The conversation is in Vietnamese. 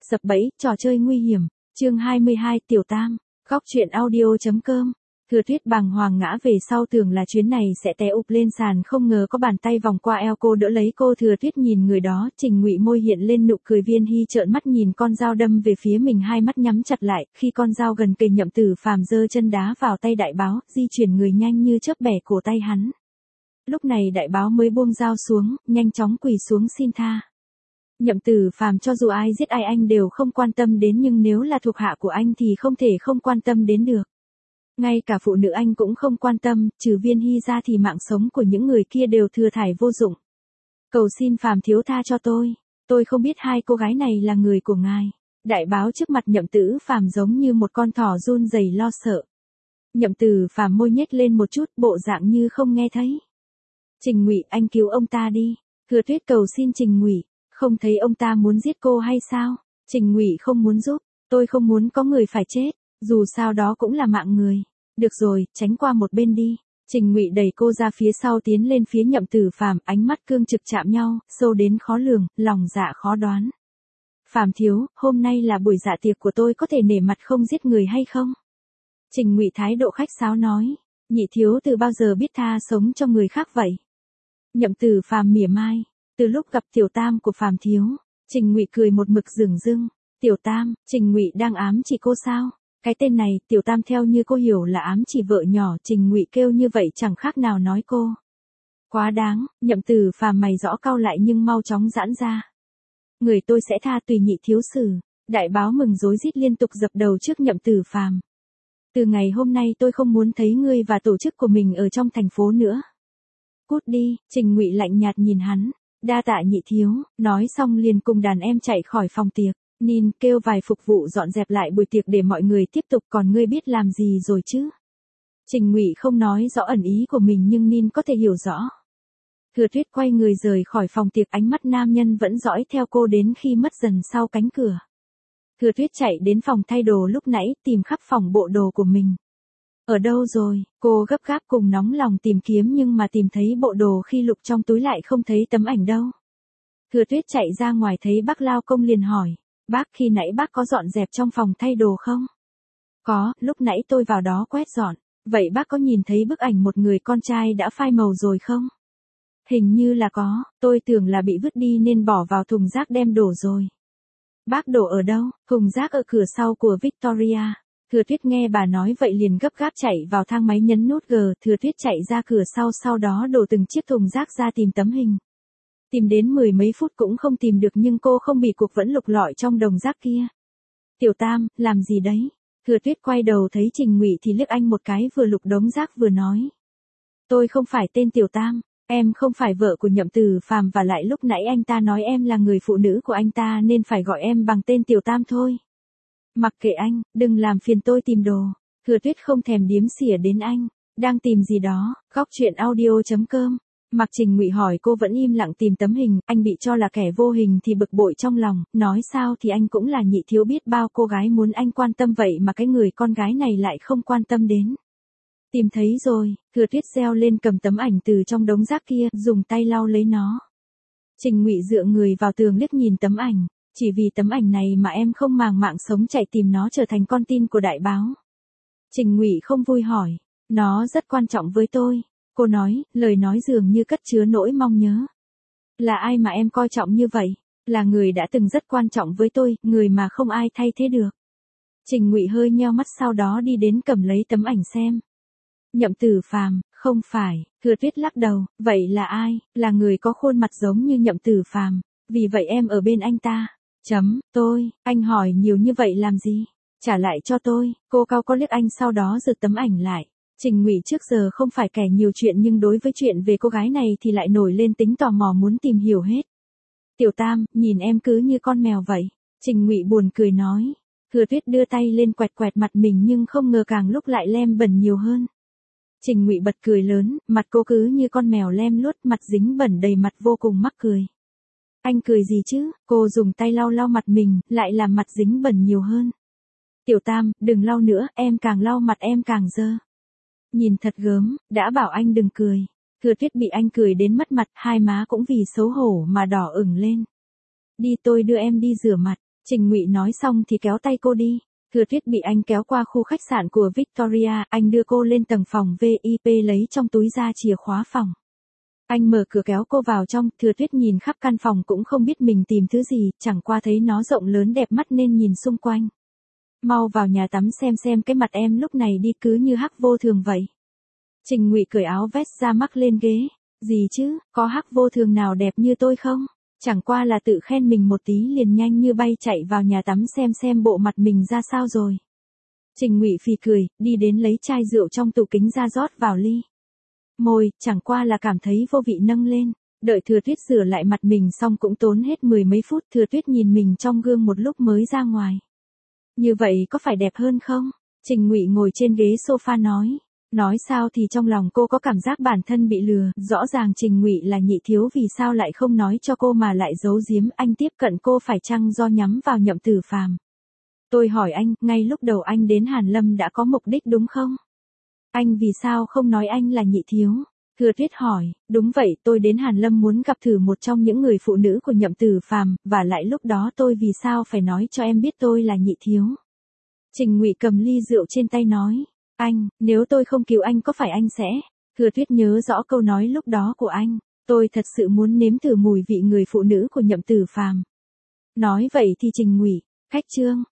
Sập bẫy, trò chơi nguy hiểm. Chương 22, Tiểu Tam. Góc truyện audio.com. Thừa Tuyết bàng hoàng ngã về sau, tưởng là chuyến này sẽ té ụp lên sàn, không ngờ có bàn tay vòng qua eo cô đỡ lấy cô. Thừa Tuyết nhìn người đó, Trình Ngụy môi hiện lên nụ cười, Viên Hy trợn mắt nhìn con dao đâm về phía mình, hai mắt nhắm chặt lại. Khi con dao gần kề, Nhậm Tử Phàm giơ chân đá vào tay Đại Báo, di chuyển người nhanh như chớp bẻ cổ tay hắn. Lúc này Đại Báo mới buông dao xuống, nhanh chóng quỳ xuống xin tha. Nhậm Tử Phàm cho dù ai giết ai anh đều không quan tâm đến, nhưng nếu là thuộc hạ của anh thì không thể không quan tâm đến được. Ngay cả phụ nữ anh cũng không quan tâm, trừ Viên Hy ra thì mạng sống của những người kia đều thừa thải vô dụng. Cầu xin Phàm thiếu tha cho tôi không biết hai cô gái này là người của ngài. Đại Báo trước mặt Nhậm Tử Phàm giống như một con thỏ run rẩy lo sợ. Nhậm Tử Phàm môi nhếch lên một chút, bộ dạng như không nghe thấy. Trình Ngụy, anh cứu ông ta đi. Thừa Tuyết cầu xin Trình Ngụy. Không thấy ông ta muốn giết cô hay sao? Trình Ngụy không muốn giúp, tôi không muốn có người phải chết, dù sao đó cũng là mạng người. Được rồi, tránh qua một bên đi. Trình Ngụy đẩy cô ra phía sau, tiến lên phía Nhậm Tử Phàm, ánh mắt cương trực chạm nhau, sâu đến khó lường, lòng dạ khó đoán. Phàm thiếu, hôm nay là buổi dạ tiệc của tôi, có thể nể mặt không giết người hay không? Trình Ngụy thái độ khách sáo nói, nhị thiếu từ bao giờ biết tha sống cho người khác vậy? Nhậm Tử Phàm mỉa mai. Từ lúc gặp Tiểu Tam của Phàm thiếu, Trình Ngụy cười một mực dửng dưng. Tiểu Tam, Trình Ngụy đang ám chỉ cô sao? Cái tên này, Tiểu Tam theo như cô hiểu là ám chỉ vợ nhỏ, Trình Ngụy kêu như vậy chẳng khác nào nói cô. Quá đáng, Nhậm Tử Phàm mày rõ cau lại nhưng mau chóng giãn ra. Người tôi sẽ tha, tùy nhị thiếu xử. Đại Báo mừng rối rít liên tục dập đầu trước Nhậm Tử Phàm. Từ ngày hôm nay tôi không muốn thấy ngươi và tổ chức của mình ở trong thành phố nữa. Cút đi, Trình Ngụy lạnh nhạt nhìn hắn. Đa tạ nhị thiếu, nói xong liền cùng đàn em chạy khỏi phòng tiệc. Nin kêu vài phục vụ dọn dẹp lại buổi tiệc để mọi người tiếp tục, còn ngươi biết làm gì rồi chứ? Trình Ngụy không nói rõ ẩn ý của mình nhưng Nin có thể hiểu rõ. Thừa Tuyết quay người rời khỏi phòng tiệc, ánh mắt nam nhân vẫn dõi theo cô đến khi mất dần sau cánh cửa. Thừa Tuyết chạy đến phòng thay đồ lúc nãy, tìm khắp phòng bộ đồ của mình. Ở đâu rồi? Cô gấp gáp cùng nóng lòng tìm kiếm nhưng mà tìm thấy bộ đồ khi lục trong túi lại không thấy tấm ảnh đâu. Thừa Tuyết chạy ra ngoài thấy bác lao công liền hỏi, bác khi nãy bác có dọn dẹp trong phòng thay đồ không? Có, lúc nãy tôi vào đó quét dọn. Vậy bác có nhìn thấy bức ảnh một người con trai đã phai màu rồi không? Hình như là có, tôi tưởng là bị vứt đi nên bỏ vào thùng rác đem đổ rồi. Bác đổ ở đâu? Thùng rác ở cửa sau của Victoria. Thừa Tuyết nghe bà nói vậy liền gấp gáp chạy vào thang máy nhấn nút G. Thừa Tuyết chạy ra cửa sau đó đổ từng chiếc thùng rác ra tìm tấm hình. Tìm đến 10 mấy phút cũng không tìm được nhưng cô không bị cuộc vẫn lục lọi trong đống rác kia. Tiểu Tam, làm gì đấy? Thừa Tuyết quay đầu thấy Trình Ngụy thì liếc anh một cái, vừa lục đống rác vừa nói. Tôi không phải tên Tiểu Tam, em không phải vợ của Nhậm Tử Phàm, và lại lúc nãy anh ta nói em là người phụ nữ của anh ta nên phải gọi em bằng tên Tiểu Tam thôi. Mặc kệ anh, đừng làm phiền tôi tìm đồ. Thừa Tuyết không thèm điếm xỉa đến anh. Đang tìm gì đó? Góc truyện audio.com. Mặc Trình Ngụy hỏi cô vẫn im lặng tìm tấm hình, anh bị cho là kẻ vô hình thì bực bội trong lòng, nói sao thì anh cũng là nhị thiếu, biết bao cô gái muốn anh quan tâm vậy mà cái người con gái này lại không quan tâm đến. Tìm thấy rồi, Thừa Tuyết reo lên, cầm tấm ảnh từ trong đống rác kia, dùng tay lau lấy nó. Trình Ngụy dựa người vào tường liếc nhìn tấm ảnh. Chỉ vì tấm ảnh này mà em không màng mạng sống chạy tìm nó, trở thành con tin của Đại Báo. Trình Ngụy không vui hỏi, nó rất quan trọng với tôi. Cô nói, lời nói dường như cất chứa nỗi mong nhớ. Là ai mà em coi trọng như vậy? Là người đã từng rất quan trọng với tôi, người mà không ai thay thế được. Trình Ngụy hơi nheo mắt, sau đó đi đến cầm lấy tấm ảnh xem. Nhậm Tử Phàm, không phải. Thừa Tuyết lắc đầu, vậy là ai? Là người có khuôn mặt giống như Nhậm Tử Phàm, vì vậy em ở bên anh ta. Tôi, anh hỏi nhiều như vậy làm gì? Trả lại cho tôi. Cô cao có liếc anh sau đó giật tấm ảnh lại. Trình Ngụy trước giờ không phải kẻ nhiều chuyện nhưng đối với chuyện về cô gái này thì lại nổi lên tính tò mò muốn tìm hiểu hết. Tiểu Tam, nhìn em cứ như con mèo vậy. Trình Ngụy buồn cười nói. Thừa Tuyết đưa tay lên quẹt quẹt mặt mình nhưng không ngờ càng lúc lại lem bẩn nhiều hơn. Trình Ngụy bật cười lớn, mặt cô cứ như con mèo lem luốt, mặt dính bẩn đầy mặt vô cùng mắc cười. Anh cười gì chứ? Cô dùng tay lau mặt mình, lại làm mặt dính bẩn nhiều hơn. Tiểu Tam, đừng lau nữa, em càng lau mặt em càng dơ. Nhìn thật gớm, đã bảo anh đừng cười. Thừa Tuyết bị anh cười đến mất mặt, hai má cũng vì xấu hổ mà đỏ ửng lên. Đi, tôi đưa em đi rửa mặt. Trình Ngụy nói xong thì kéo tay cô đi. Thừa Tuyết bị anh kéo qua khu khách sạn của Victoria, anh đưa cô lên tầng phòng VIP lấy trong túi ra chìa khóa phòng. Anh mở cửa kéo cô vào trong, Thừa Tuyết nhìn khắp căn phòng cũng không biết mình tìm thứ gì, chẳng qua thấy nó rộng lớn đẹp mắt nên nhìn xung quanh. Mau vào nhà tắm xem cái mặt em lúc này đi cứ như hắc vô thường vậy. Trình Ngụy cởi áo vest ra mắc lên ghế. Gì chứ, có hắc vô thường nào đẹp như tôi không? Chẳng qua là tự khen mình một tí liền nhanh như bay chạy vào nhà tắm xem bộ mặt mình ra sao rồi. Trình Ngụy phì cười, đi đến lấy chai rượu trong tủ kính ra rót vào ly. Môi, chẳng qua là cảm thấy vô vị nâng lên. Đợi Thừa Tuyết rửa lại mặt mình xong cũng tốn hết mười mấy phút. Thừa Tuyết nhìn mình trong gương một lúc mới ra ngoài. Như vậy có phải đẹp hơn không? Trình Ngụy ngồi trên ghế sofa nói. Nói sao thì trong lòng cô có cảm giác bản thân bị lừa. Rõ ràng Trình Ngụy là nhị thiếu, vì sao lại không nói cho cô mà lại giấu giếm. Anh tiếp cận cô phải chăng do nhắm vào Nhậm Tử Phàm? Tôi hỏi anh, ngay lúc đầu anh đến Hàn Lâm đã có mục đích đúng không? Anh vì sao không nói anh là nhị thiếu? Thừa Tuyết hỏi. Đúng vậy, tôi đến Hàn Lâm muốn gặp thử một trong những người phụ nữ của Nhậm Tử Phàm, và lại lúc đó tôi vì sao phải nói cho em biết tôi là nhị thiếu? Trình Ngụy cầm ly rượu trên tay nói. Anh, nếu tôi không cứu anh có phải anh sẽ? Thừa Tuyết nhớ rõ câu nói lúc đó của anh. Tôi thật sự muốn nếm thử mùi vị người phụ nữ của Nhậm Tử Phàm. Nói vậy thì Trình Ngụy, khách trương,